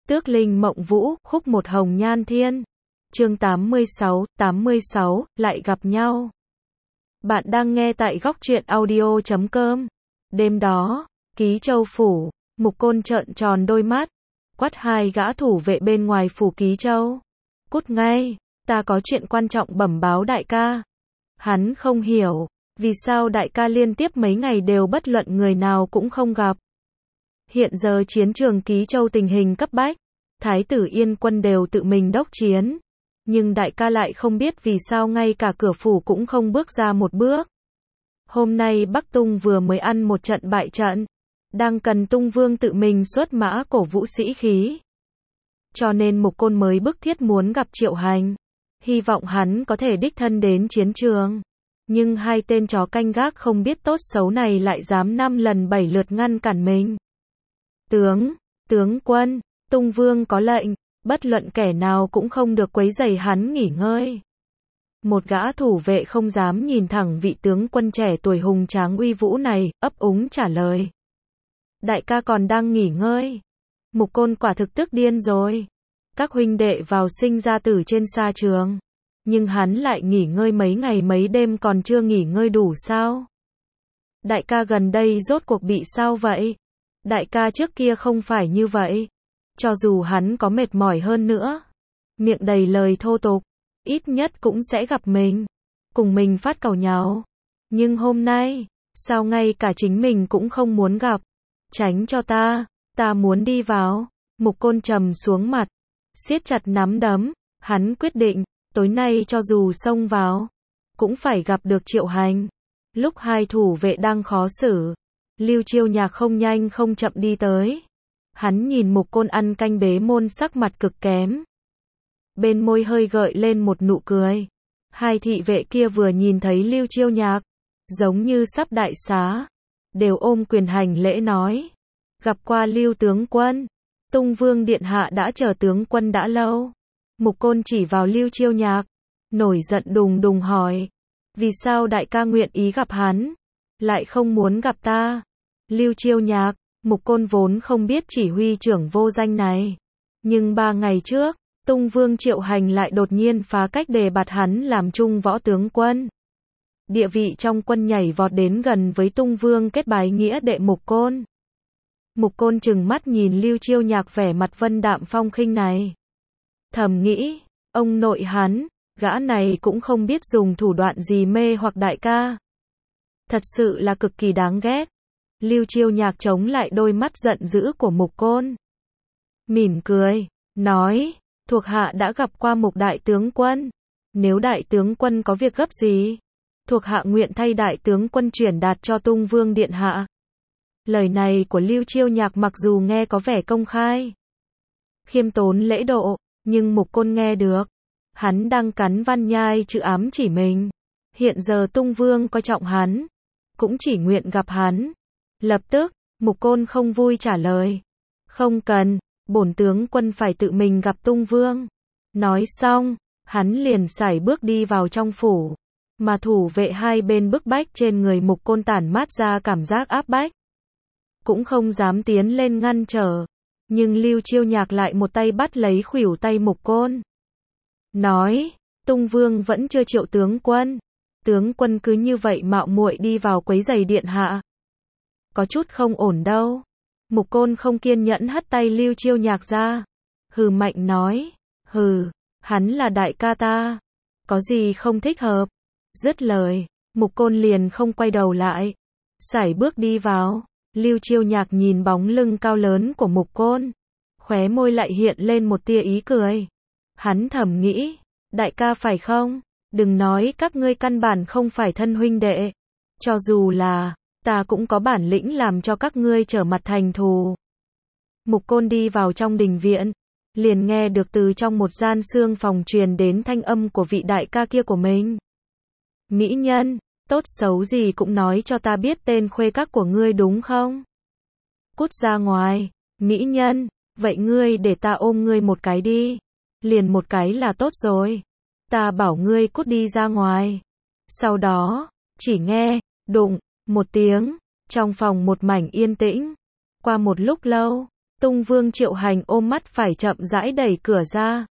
Tước Linh Mộng Vũ, khúc một hồng nhan thiên. Chương 86, lại gặp nhau. Bạn đang nghe tại góc truyện audio.com. Đêm đó, Ký Châu phủ, Mục Côn trợn tròn đôi mắt, quát hai gã thủ vệ bên ngoài phủ Ký Châu. Cút ngay, ta có chuyện quan trọng bẩm báo đại ca. Hắn không hiểu, vì sao đại ca liên tiếp mấy ngày đều bất luận người nào cũng không gặp. Hiện giờ chiến trường Ký Châu tình hình cấp bách, Thái tử Yên Quân đều tự mình đốc chiến. Nhưng đại ca lại không biết vì sao ngay cả cửa phủ cũng không bước ra một bước. Hôm nay Bắc Tung vừa mới ăn một trận bại trận, đang cần Tung Vương tự mình xuất mã cổ vũ sĩ khí. Cho nên Mục Côn mới bức thiết muốn gặp Triệu Hành, hy vọng hắn có thể đích thân đến chiến trường. Nhưng hai tên chó canh gác không biết tốt xấu này lại dám 5 lần 7 lượt ngăn cản mình. Tướng quân, Tung Vương có lệnh, bất luận kẻ nào cũng không được quấy rầy hắn nghỉ ngơi. Một gã thủ vệ không dám nhìn thẳng vị tướng quân trẻ tuổi hùng tráng uy vũ này, ấp úng trả lời. Đại ca còn đang nghỉ ngơi. Mục Côn quả thực tức điên rồi. Các huynh đệ vào sinh ra tử trên sa trường. Nhưng hắn lại nghỉ ngơi mấy ngày mấy đêm còn chưa nghỉ ngơi đủ sao? Đại ca gần đây rốt cuộc bị sao vậy? Đại ca trước kia không phải như vậy. Cho dù hắn có mệt mỏi hơn nữa, miệng đầy lời thô tục, ít nhất cũng sẽ gặp mình, cùng mình phát càu nhàu. Nhưng hôm nay, sao ngay cả chính mình cũng không muốn gặp? Tránh cho ta muốn đi vào. Mục Côn trầm xuống mặt, siết chặt nắm đấm, hắn quyết định, tối nay cho dù xông vào, cũng phải gặp được Triệu Hành. Lúc hai thủ vệ đang khó xử, Lưu Chiêu Nhạc không nhanh không chậm đi tới. Hắn nhìn Mục Côn ăn canh bế môn sắc mặt cực kém. Bên môi hơi gợi lên một nụ cười. Hai thị vệ kia vừa nhìn thấy Lưu Chiêu Nhạc, giống như sắp đại xá, đều ôm quyền hành lễ nói. Gặp qua Lưu tướng quân, Tung Vương điện hạ đã chờ tướng quân đã lâu. Mục Côn chỉ vào Lưu Chiêu Nhạc, nổi giận đùng đùng hỏi. Vì sao đại ca nguyện ý gặp hắn, lại không muốn gặp ta? Lưu Chiêu Nhạc, Mục Côn vốn không biết chỉ huy trưởng vô danh này. Nhưng 3 ngày trước, Tung Vương Triệu Hành lại đột nhiên phá cách đề bạt hắn làm trung võ tướng quân. Địa vị trong quân nhảy vọt đến gần với Tung Vương kết bái nghĩa đệ Mục Côn. Mục Côn trừng mắt nhìn Lưu Chiêu Nhạc vẻ mặt vân đạm phong khinh này. Thầm nghĩ, ông nội hắn, gã này cũng không biết dùng thủ đoạn gì mê hoặc đại ca. Thật sự là cực kỳ đáng ghét. Lưu Chiêu Nhạc chống lại đôi mắt giận dữ của Mục Côn. Mỉm cười, nói, thuộc hạ đã gặp qua Mục đại tướng quân. Nếu đại tướng quân có việc gấp gì, thuộc hạ nguyện thay đại tướng quân chuyển đạt cho Tung Vương điện hạ. Lời này của Lưu Chiêu Nhạc mặc dù nghe có vẻ công khai, khiêm tốn lễ độ, nhưng Mục Côn nghe được. Hắn đang cắn văn nhai chữ ám chỉ mình. Hiện giờ Tung Vương coi trọng hắn, cũng chỉ nguyện gặp hắn. Lập tức, Mục Côn không vui trả lời. Không cần, bổn tướng quân phải tự mình gặp Tung Vương. Nói xong, hắn liền sải bước đi vào trong phủ. Mà thủ vệ hai bên bức bách trên người Mục Côn tản mát ra cảm giác áp bách. Cũng không dám tiến lên ngăn trở. Nhưng Lưu Chiêu Nhạc lại một tay bắt lấy khuỷu tay Mục Côn. Nói, Tung Vương vẫn chưa triệu tướng quân. Tướng quân cứ như vậy mạo muội đi vào quấy rầy điện hạ. Có chút không ổn đâu. Mục Côn không kiên nhẫn hất tay Lưu Chiêu Nhạc ra. Hừ mạnh nói. Hừ, hắn là đại ca ta. Có gì không thích hợp. Dứt lời, Mục Côn liền không quay đầu lại. Sải bước đi vào. Lưu Chiêu Nhạc nhìn bóng lưng cao lớn của Mục Côn. Khóe môi lại hiện lên một tia ý cười. Hắn thầm nghĩ. Đại ca phải không? Đừng nói các ngươi căn bản không phải thân huynh đệ. Cho dù là, ta cũng có bản lĩnh làm cho các ngươi trở mặt thành thù. Mục Côn đi vào trong đình viện, liền nghe được từ trong một gian xương phòng truyền đến thanh âm của vị đại ca kia của mình. Mỹ nhân, tốt xấu gì cũng nói cho ta biết tên khuê các của ngươi đúng không? Cút ra ngoài, mỹ nhân, vậy ngươi để ta ôm ngươi một cái đi. Liền một cái là tốt rồi. Ta bảo ngươi cút đi ra ngoài. Sau đó, chỉ nghe, đụng, một tiếng, trong phòng một mảnh yên tĩnh. Qua một lúc lâu, Tung Vương Triệu Hành ôm mắt phải chậm rãi đẩy cửa ra.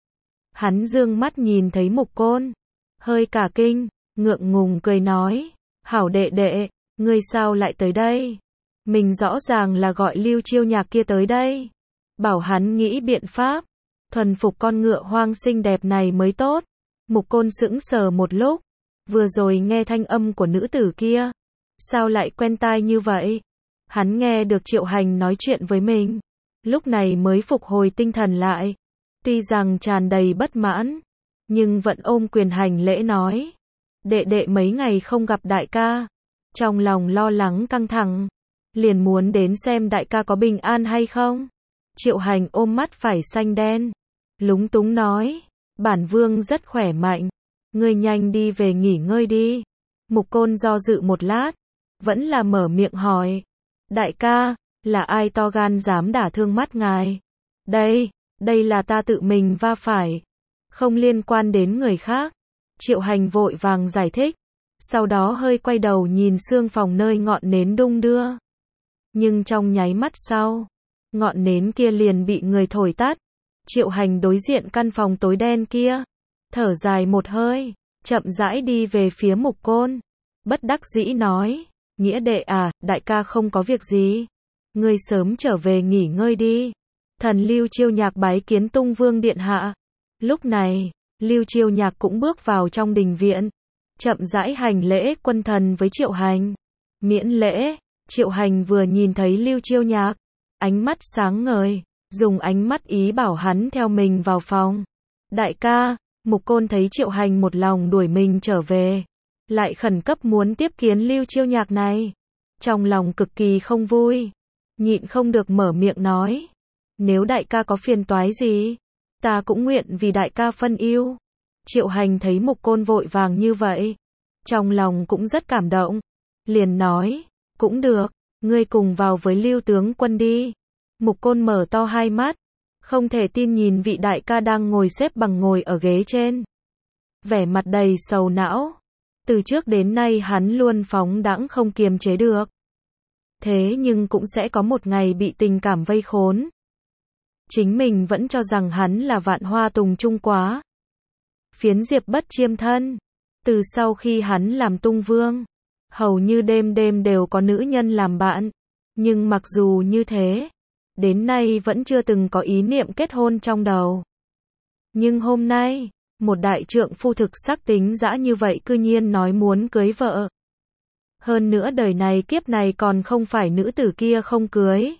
Hắn dương mắt nhìn thấy Mục Côn, hơi cả kinh, ngượng ngùng cười nói, hảo đệ đệ, ngươi sao lại tới đây? Mình rõ ràng là gọi Lưu Chiêu Nhạc kia tới đây. Bảo hắn nghĩ biện pháp, thuần phục con ngựa hoang xinh đẹp này mới tốt. Mục Côn sững sờ một lúc, vừa rồi nghe thanh âm của nữ tử kia, sao lại quen tai như vậy? Hắn nghe được Triệu Hành nói chuyện với mình, lúc này mới phục hồi tinh thần lại. Tuy rằng tràn đầy bất mãn, nhưng vẫn ôm quyền hành lễ nói, đệ đệ mấy ngày không gặp đại ca, trong lòng lo lắng căng thẳng, liền muốn đến xem đại ca có bình an hay không. Triệu Hành ôm mắt phải xanh đen, lúng túng nói, bản vương rất khỏe mạnh, ngươi nhanh đi về nghỉ ngơi đi. Mục Côn do dự một lát, vẫn là mở miệng hỏi, đại ca, là ai to gan dám đả thương mắt ngài? Đây là ta tự mình va phải, không liên quan đến người khác. Triệu Hành vội vàng giải thích, sau đó hơi quay đầu nhìn xương phòng nơi ngọn nến đung đưa. Nhưng trong nháy mắt sau, ngọn nến kia liền bị người thổi tắt. Triệu Hành đối diện căn phòng tối đen kia, thở dài một hơi, chậm rãi đi về phía Mục Côn, bất đắc dĩ nói, nghĩa đệ à, đại ca không có việc gì, ngươi sớm trở về nghỉ ngơi đi. Thần Lưu Chiêu Nhạc bái kiến Tung Vương điện hạ. Lúc này, Lưu Chiêu Nhạc cũng bước vào trong đình viện, chậm rãi hành lễ quân thần với Triệu Hành. Miễn lễ. Triệu Hành vừa nhìn thấy Lưu Chiêu Nhạc, ánh mắt sáng ngời, dùng ánh mắt ý bảo hắn theo mình vào phòng. Đại ca, Mục Côn thấy Triệu Hành một lòng đuổi mình trở về, lại khẩn cấp muốn tiếp kiến Lưu Chiêu Nhạc này, trong lòng cực kỳ không vui, nhịn không được mở miệng nói, nếu đại ca có phiền toái gì, ta cũng nguyện vì đại ca phân ưu. Triệu Hành thấy Mục Côn vội vàng như vậy, trong lòng cũng rất cảm động, liền nói, cũng được, ngươi cùng vào với Lưu tướng quân đi. Mục Côn mở to hai mắt, không thể tin nhìn vị đại ca đang ngồi xếp bằng ngồi ở ghế trên, vẻ mặt đầy sầu não. Từ trước đến nay hắn luôn phóng đãng không kiềm chế được, thế nhưng cũng sẽ có một ngày bị tình cảm vây khốn. Chính mình vẫn cho rằng hắn là Vạn Hoa Tùng Trung quá, phiến diệp bất chiêm thân. Từ sau khi hắn làm Tung Vương, hầu như đêm đêm đều có nữ nhân làm bạn, nhưng mặc dù như thế, đến nay vẫn chưa từng có ý niệm kết hôn trong đầu. Nhưng hôm nay, một đại trượng phu thực sắc tính dã như vậy cư nhiên nói muốn cưới vợ. Hơn nữa đời này kiếp này còn không phải nữ tử kia không cưới.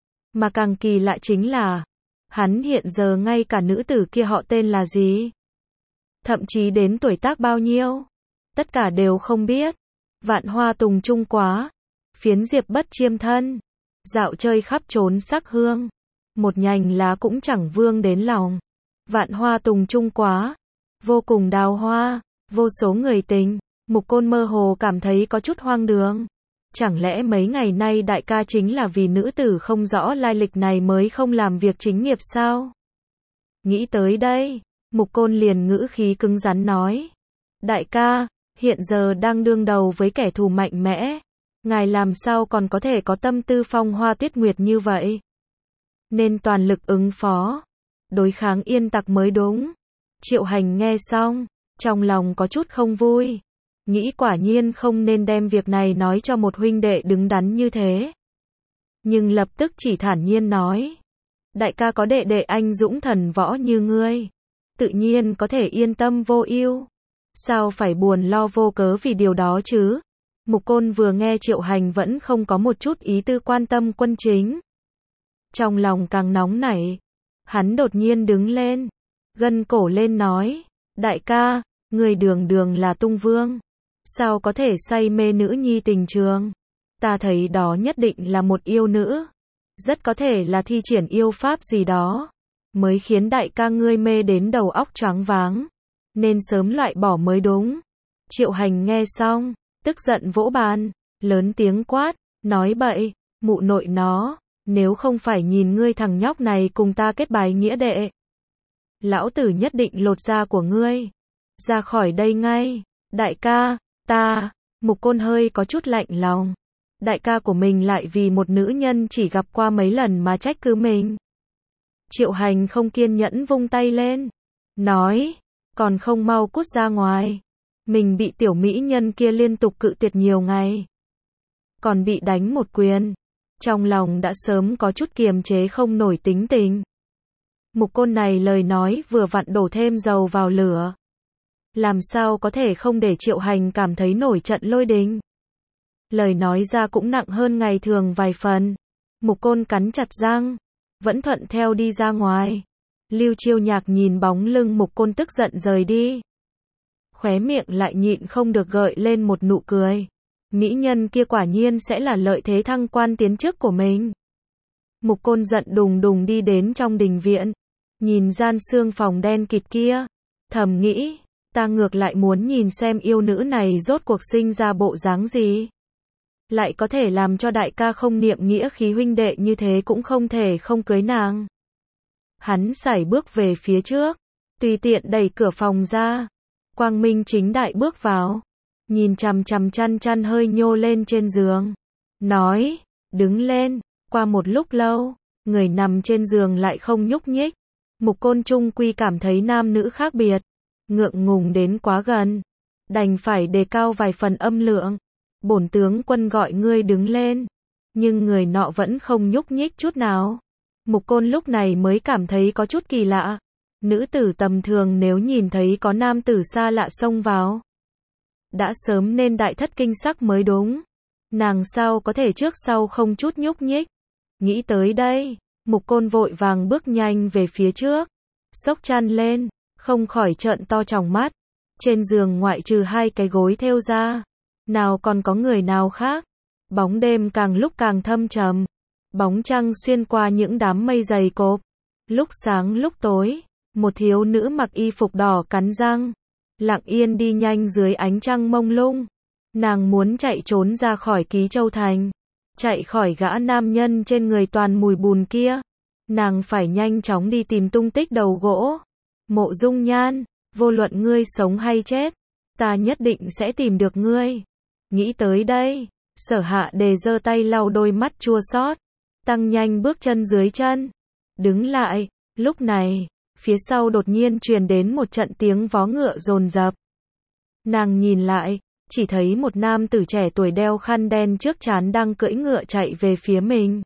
Mà càng kỳ lạ chính là, hắn hiện giờ ngay cả nữ tử kia họ tên là gì, thậm chí đến tuổi tác bao nhiêu, tất cả đều không biết. Vạn Hoa Tùng Trung quá, phiến diệp bất chiêm thân, dạo chơi khắp trốn sắc hương, một nhành lá cũng chẳng vương đến lòng. Vạn Hoa Tùng Trung quá, vô cùng đào hoa, vô số người tình. Mục Côn mơ hồ cảm thấy có chút hoang đường. Chẳng lẽ mấy ngày nay đại ca chính là vì nữ tử không rõ lai lịch này mới không làm việc chính nghiệp sao? Nghĩ tới đây, Mục Côn liền ngữ khí cứng rắn nói, đại ca, hiện giờ đang đương đầu với kẻ thù mạnh mẽ, ngài làm sao còn có thể có tâm tư phong hoa tuyết nguyệt như vậy? Nên toàn lực ứng phó, đối kháng yên tặc mới đúng. Triệu Hành nghe xong, trong lòng có chút không vui, nghĩ quả nhiên không nên đem việc này nói cho một huynh đệ đứng đắn như thế. Nhưng lập tức chỉ thản nhiên nói, đại ca có đệ đệ anh dũng thần võ như ngươi, tự nhiên có thể yên tâm vô ưu, sao phải buồn lo vô cớ vì điều đó chứ? Mục Côn vừa nghe Triệu Hành vẫn không có một chút ý tư quan tâm quân chính, trong lòng càng nóng nảy, hắn đột nhiên đứng lên, gân cổ lên nói, đại ca, người đường đường là Tung Vương, sao có thể say mê nữ nhi tình trường? Ta thấy đó nhất định là một yêu nữ, rất có thể là thi triển yêu pháp gì đó, mới khiến đại ca ngươi mê đến đầu óc choáng váng, nên sớm loại bỏ mới đúng. Triệu Hành nghe xong, tức giận vỗ bàn, lớn tiếng quát, nói bậy, mụ nội nó, nếu không phải nhìn ngươi thằng nhóc này cùng ta kết bái nghĩa đệ, lão tử nhất định lột da của ngươi, ra khỏi đây ngay. Đại ca, ta, Mục Côn hơi có chút lạnh lòng, đại ca của mình lại vì một nữ nhân chỉ gặp qua mấy lần mà trách cứ mình. Triệu Hành không kiên nhẫn vung tay lên, nói, còn không mau cút ra ngoài. Mình bị tiểu mỹ nhân kia liên tục cự tuyệt nhiều ngày, còn bị đánh một quyền. Trong lòng đã sớm có chút kiềm chế không nổi tính tình. Mục Côn này lời nói vừa vặn đổ thêm dầu vào lửa. Làm sao có thể không để Triệu Hành cảm thấy nổi trận lôi đình. Lời nói ra cũng nặng hơn ngày thường vài phần. Mục Côn cắn chặt răng, vẫn thuận theo đi ra ngoài. Lưu Chiêu Nhạc nhìn bóng lưng Mục Côn tức giận rời đi, khóe miệng lại nhịn không được gợi lên một nụ cười. Mỹ nhân kia quả nhiên sẽ là lợi thế thăng quan tiến chức của mình. Mục Côn giận đùng đùng đi đến trong đình viện, nhìn gian xương phòng đen kịt kia, thầm nghĩ, ta ngược lại muốn nhìn xem yêu nữ này rốt cuộc sinh ra bộ dáng gì. Lại có thể làm cho đại ca không niệm nghĩa khí huynh đệ như thế cũng không thể không cưới nàng. Hắn sải bước về phía trước, tùy tiện đẩy cửa phòng ra, quang minh chính đại bước vào, nhìn chằm chằm chăn hơi nhô lên trên giường, nói, đứng lên. Qua một lúc lâu, người nằm trên giường lại không nhúc nhích. Mục Côn trung quy cảm thấy nam nữ khác biệt, ngượng ngùng đến quá gần, đành phải đề cao vài phần âm lượng. Bổn tướng quân gọi ngươi đứng lên, nhưng người nọ vẫn không nhúc nhích chút nào. Mục Côn lúc này mới cảm thấy có chút kỳ lạ. Nữ tử tầm thường nếu nhìn thấy có nam tử xa lạ xông vào, đã sớm nên đại thất kinh sắc mới đúng. Nàng sao có thể trước sau không chút nhúc nhích. Nghĩ tới đây, Mục Côn vội vàng bước nhanh về phía trước, xốc chăn lên, không khỏi trợn to tròng mắt. Trên giường ngoại trừ hai cái gối thêu ra, nào còn có người nào khác. Bóng đêm càng lúc càng thâm trầm, bóng trăng xuyên qua những đám mây dày cộp. Lúc sáng lúc tối, một thiếu nữ mặc y phục đỏ cắn răng, lặng yên đi nhanh dưới ánh trăng mông lung. Nàng muốn chạy trốn ra khỏi Ký Châu Thành, chạy khỏi gã nam nhân trên người toàn mùi bùn kia. Nàng phải nhanh chóng đi tìm tung tích đầu gỗ. Mộ Dung Nhan, vô luận ngươi sống hay chết, ta nhất định sẽ tìm được ngươi. Nghĩ tới đây, Sở Hạ Đề giơ tay lau đôi mắt chua xót, tăng nhanh bước chân dưới chân, đứng lại. Lúc này, phía sau đột nhiên truyền đến một trận tiếng vó ngựa dồn dập. Nàng nhìn lại, chỉ thấy một nam tử trẻ tuổi đeo khăn đen trước trán đang cưỡi ngựa chạy về phía mình.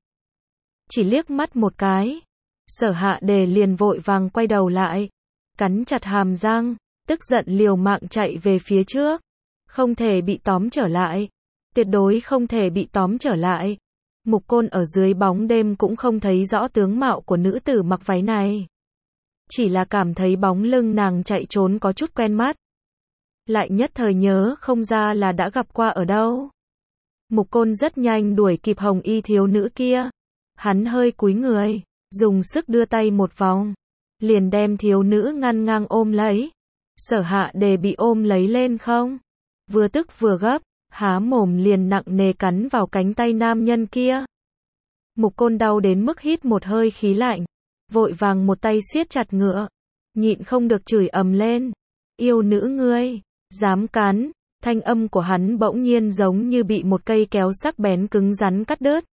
Chỉ liếc mắt một cái, Sở Hạ Đề liền vội vàng quay đầu lại, cắn chặt hàm răng, tức giận liều mạng chạy về phía trước. Không thể bị tóm trở lại, tuyệt đối không thể bị tóm trở lại. Mục Côn ở dưới bóng đêm cũng không thấy rõ tướng mạo của nữ tử mặc váy này, chỉ là cảm thấy bóng lưng nàng chạy trốn có chút quen mắt, lại nhất thời nhớ không ra là đã gặp qua ở đâu. Mục Côn rất nhanh đuổi kịp hồng y thiếu nữ kia, hắn hơi cúi người, dùng sức đưa tay một vòng, liền đem thiếu nữ ngăn ngang ôm lấy. Sở Hạ Đề bị ôm lấy lên không, vừa tức vừa gấp, há mồm liền nặng nề cắn vào cánh tay nam nhân kia. Mục Côn đau đến mức hít một hơi khí lạnh, vội vàng một tay siết chặt ngựa, nhịn không được chửi ầm lên, yêu nữ ngươi, dám cắn. Thanh âm của hắn bỗng nhiên giống như bị một cây kéo sắc bén cứng rắn cắt đứt.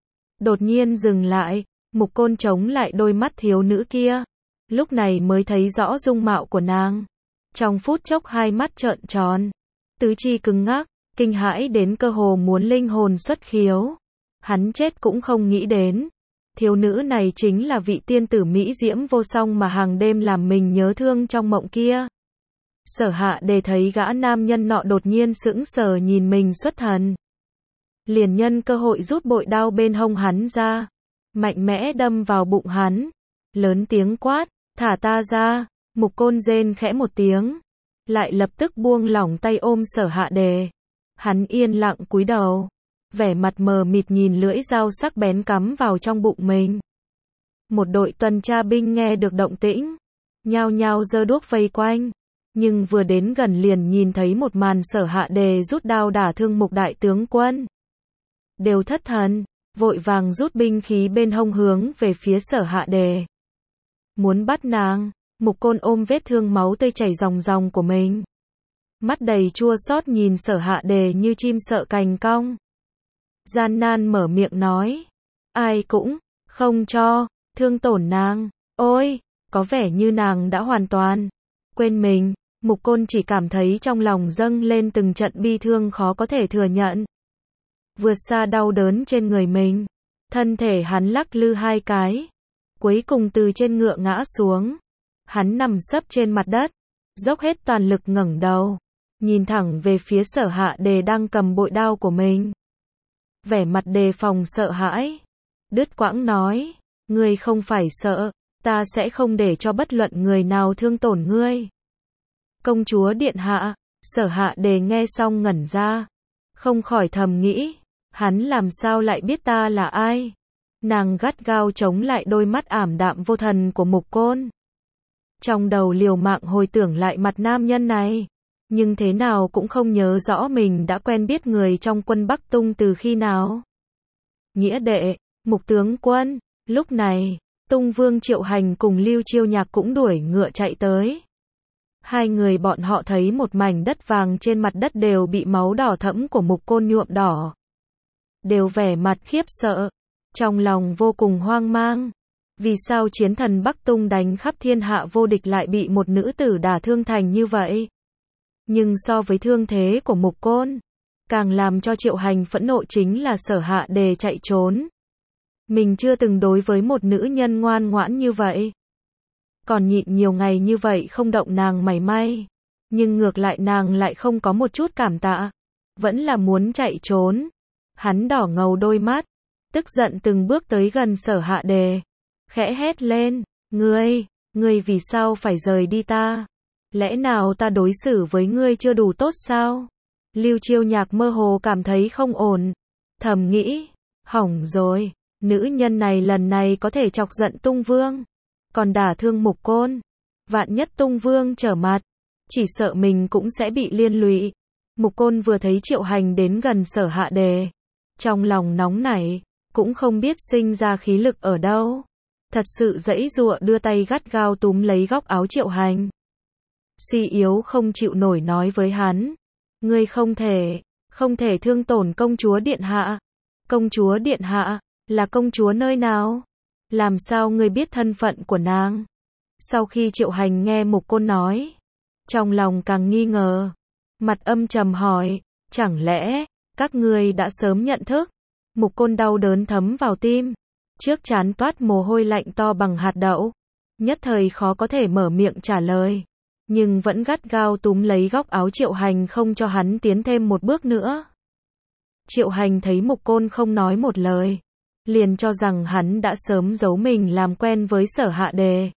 Đột nhiên dừng lại, Mục Côn chống lại đôi mắt thiếu nữ kia, lúc này mới thấy rõ dung mạo của nàng. Trong phút chốc hai mắt trợn tròn, tứ chi cứng ngắc, kinh hãi đến cơ hồ muốn linh hồn xuất khiếu. Hắn chết cũng không nghĩ đến, thiếu nữ này chính là vị tiên tử mỹ diễm vô song mà hàng đêm làm mình nhớ thương trong mộng kia. Sở Hạ Đề thấy gã nam nhân nọ đột nhiên sững sờ nhìn mình xuất thần, liền nhân cơ hội rút bội đao bên hông hắn ra, mạnh mẽ đâm vào bụng hắn, lớn tiếng quát, thả ta ra. Mục Côn rên khẽ một tiếng, lại lập tức buông lỏng tay ôm Sở Hạ Đề. Hắn yên lặng cúi đầu, vẻ mặt mờ mịt nhìn lưỡi dao sắc bén cắm vào trong bụng mình. Một đội tuần tra binh nghe được động tĩnh, nhao nhao giơ đuốc vây quanh, nhưng vừa đến gần liền nhìn thấy một màn Sở Hạ Đề rút đao đả thương Mục đại tướng quân. Đều thất thần, vội vàng rút binh khí bên hông hướng về phía Sở Hạ Đề, muốn bắt nàng. Mục Côn ôm vết thương máu tươi chảy ròng ròng của mình, mắt đầy chua xót nhìn Sở Hạ Đề như chim sợ cành cong. gian nan mở miệng nói. Ai cũng không cho thương tổn nàng. Ôi, có vẻ như nàng đã hoàn toàn quên mình. Mục Côn chỉ cảm thấy trong lòng dâng lên từng trận bi thương khó có thể thừa nhận. Vượt xa đau đớn trên người mình. Thân thể hắn lắc lư hai cái. Cuối cùng từ trên ngựa ngã xuống. Hắn nằm sấp trên mặt đất. Dốc hết toàn lực ngẩng đầu. Nhìn thẳng về phía Sở Hạ Đề đang cầm bội đao của mình. Vẻ mặt đề phòng sợ hãi. Đứt quãng nói. Ngươi không phải sợ. Ta sẽ không để cho bất luận người nào thương tổn ngươi. Công chúa điện hạ. Sở Hạ Đề nghe xong ngẩn ra. Không khỏi thầm nghĩ. Hắn làm sao lại biết ta là ai? Nàng gắt gao chống lại đôi mắt ảm đạm vô thần của Mục Côn. Trong đầu liều mạng hồi tưởng lại mặt nam nhân này. Nhưng thế nào cũng không nhớ rõ mình đã quen biết người trong quân Bắc Tung từ khi nào. Nghĩa đệ, Mục tướng quân. Lúc này, Tung Vương Triệu Hành cùng Lưu Chiêu Nhạc cũng đuổi ngựa chạy tới. Hai người bọn họ thấy một mảnh đất vàng trên mặt đất đều bị máu đỏ thẫm của Mục Côn nhuộm đỏ. Đều vẻ mặt khiếp sợ. Trong lòng vô cùng hoang mang. Vì sao chiến thần Bắc Tung đánh khắp thiên hạ vô địch lại bị một nữ tử đả thương thành như vậy? Nhưng so với thương thế của Mục Côn, càng làm cho Triệu Hành phẫn nộ chính là Sở Hạ Đề chạy trốn. Mình chưa từng đối với một nữ nhân ngoan ngoãn như vậy. Còn nhịn nhiều ngày như vậy không động nàng mảy may. Nhưng ngược lại nàng lại không có một chút cảm tạ. Vẫn là muốn chạy trốn. Hắn đỏ ngầu đôi mắt. Tức giận từng bước tới gần Sở Hạ Đề. Khẽ hét lên. Ngươi vì sao phải rời đi ta? Lẽ nào ta đối xử với ngươi chưa đủ tốt sao? Lưu Chiêu Nhạc mơ hồ cảm thấy không ổn. Thầm nghĩ. Hỏng rồi. Nữ nhân này lần này có thể chọc giận Tung Vương. Còn đả thương Mục Côn. Vạn nhất Tung Vương trở mặt. Chỉ sợ mình cũng sẽ bị liên lụy. Mục Côn vừa thấy Triệu Hành đến gần Sở Hạ Đề. Trong lòng nóng nảy. Cũng không biết sinh ra khí lực ở đâu. Thật sự giãy giụa đưa tay gắt gao túm lấy góc áo Triệu Hành. Suy yếu không chịu nổi nói với hắn. Ngươi không thể thương tổn công chúa điện hạ. Công chúa điện hạ, là công chúa nơi nào? Làm sao ngươi biết thân phận của nàng? Sau khi Triệu Hành nghe Mục Côn nói, trong lòng càng nghi ngờ. Mặt âm trầm hỏi, chẳng lẽ, các ngươi đã sớm nhận thức? Mục Côn đau đớn thấm vào tim. Trước trán toát mồ hôi lạnh to bằng hạt đậu. Nhất thời khó có thể mở miệng trả lời. Nhưng vẫn gắt gao túm lấy góc áo Triệu Hành không cho hắn tiến thêm một bước nữa. Triệu Hành thấy Mục Côn không nói một lời. Liền cho rằng hắn đã sớm giấu mình làm quen với Sở Hạ Đề.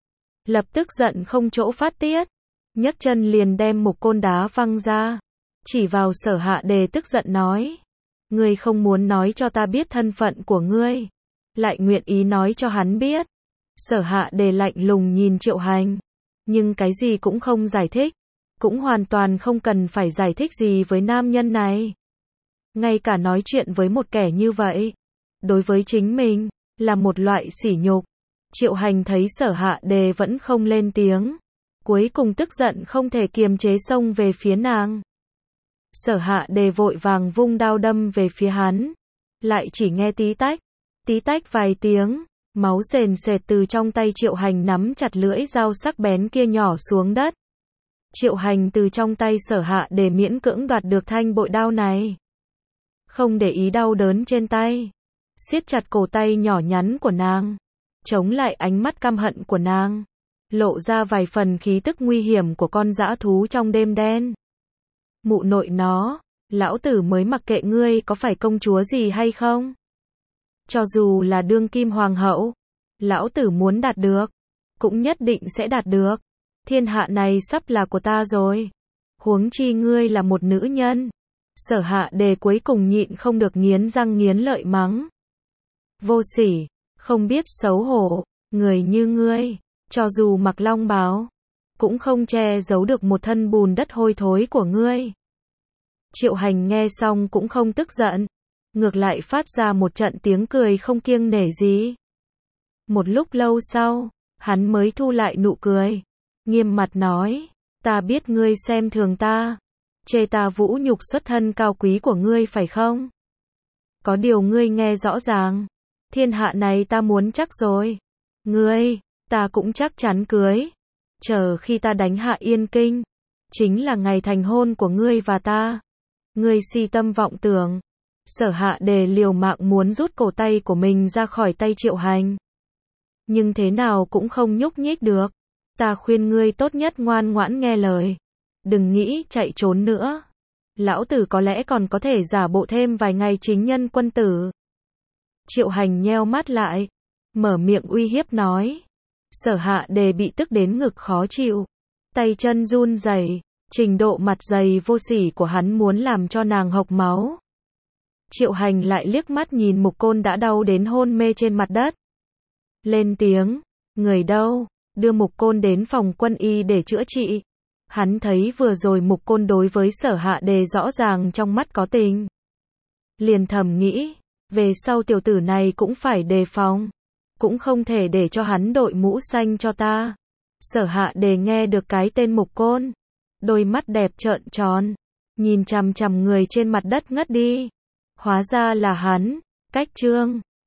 Lập tức giận không chỗ phát tiết. Nhấc chân liền đem Mục Côn đá văng ra. Chỉ vào Sở Hạ Đề tức giận nói. Ngươi không muốn nói cho ta biết thân phận của ngươi. Lại nguyện ý nói cho hắn biết. Sở Hạ Đề lạnh lùng nhìn Triệu Hành. Nhưng cái gì cũng không giải thích. Cũng hoàn toàn không cần phải giải thích gì với nam nhân này. Ngay cả nói chuyện với một kẻ như vậy. Đối với chính mình, là một loại sỉ nhục. Triệu Hành thấy Sở Hạ Đề vẫn không lên tiếng. Cuối cùng tức giận không thể kiềm chế xông về phía nàng. Sở Hạ Đề vội vàng vung đao đâm về phía hắn. Lại chỉ nghe tí tách vài tiếng. Máu sền sệt từ trong tay Triệu Hành nắm chặt lưỡi dao sắc bén kia nhỏ xuống đất. Triệu Hành từ trong tay Sở Hạ Đề miễn cưỡng đoạt được thanh bội đao này. Không để ý đau đớn trên tay. Siết chặt cổ tay nhỏ nhắn của nàng. Chống lại ánh mắt căm hận của nàng. Lộ ra vài phần khí tức nguy hiểm của con dã thú trong đêm đen. Mụ nội nó, lão tử mới mặc kệ ngươi có phải công chúa gì hay không. Cho dù là đương kim hoàng hậu, lão tử muốn đạt được, cũng nhất định sẽ đạt được. Thiên hạ này sắp là của ta rồi. Huống chi ngươi là một nữ nhân. Sở Hạ Đề cuối cùng nhịn không được nghiến răng nghiến lợi mắng. Vô sỉ, không biết xấu hổ, người như ngươi, cho dù mặc long bào, cũng không che giấu được một thân bùn đất hôi thối của ngươi. Triệu Hành nghe xong cũng không tức giận. Ngược lại phát ra một trận tiếng cười không kiêng nể gì. Một lúc lâu sau, hắn mới thu lại nụ cười. Nghiêm mặt nói, ta biết ngươi xem thường ta. Chê ta vũ nhục xuất thân cao quý của ngươi phải không? Có điều ngươi nghe rõ ràng. Thiên hạ này ta muốn chắc rồi. Ngươi, ta cũng chắc chắn cưới. Chờ khi ta đánh hạ Yên Kinh, chính là ngày thành hôn của ngươi và ta. Ngươi si tâm vọng tưởng. Sở Hạ Đề liều mạng muốn rút cổ tay của mình ra khỏi tay Triệu Hành. Nhưng thế nào cũng không nhúc nhích được. Ta khuyên ngươi tốt nhất ngoan ngoãn nghe lời. Đừng nghĩ chạy trốn nữa. Lão tử có lẽ còn có thể giả bộ thêm vài ngày chính nhân quân tử. Triệu Hành nheo mắt lại, mở miệng uy hiếp nói. Sở Hạ Đề bị tức đến ngực khó chịu, tay chân run rẩy, trình độ mặt dày vô sỉ của hắn muốn làm cho nàng hộc máu. Triệu Hành lại liếc mắt nhìn Mục Côn đã đau đến hôn mê trên mặt đất. Lên tiếng, người đâu, đưa Mục Côn đến phòng quân y để chữa trị. Hắn thấy vừa rồi Mục Côn đối với Sở Hạ Đề rõ ràng trong mắt có tình. Liền thầm nghĩ, về sau tiểu tử này cũng phải đề phòng. Cũng không thể để cho hắn đội mũ xanh cho ta. Sở Hạ Đề nghe được cái tên Mục Côn, đôi mắt đẹp trợn tròn, nhìn chằm chằm người trên mặt đất ngất đi. Hóa ra là hắn, Cách Trương.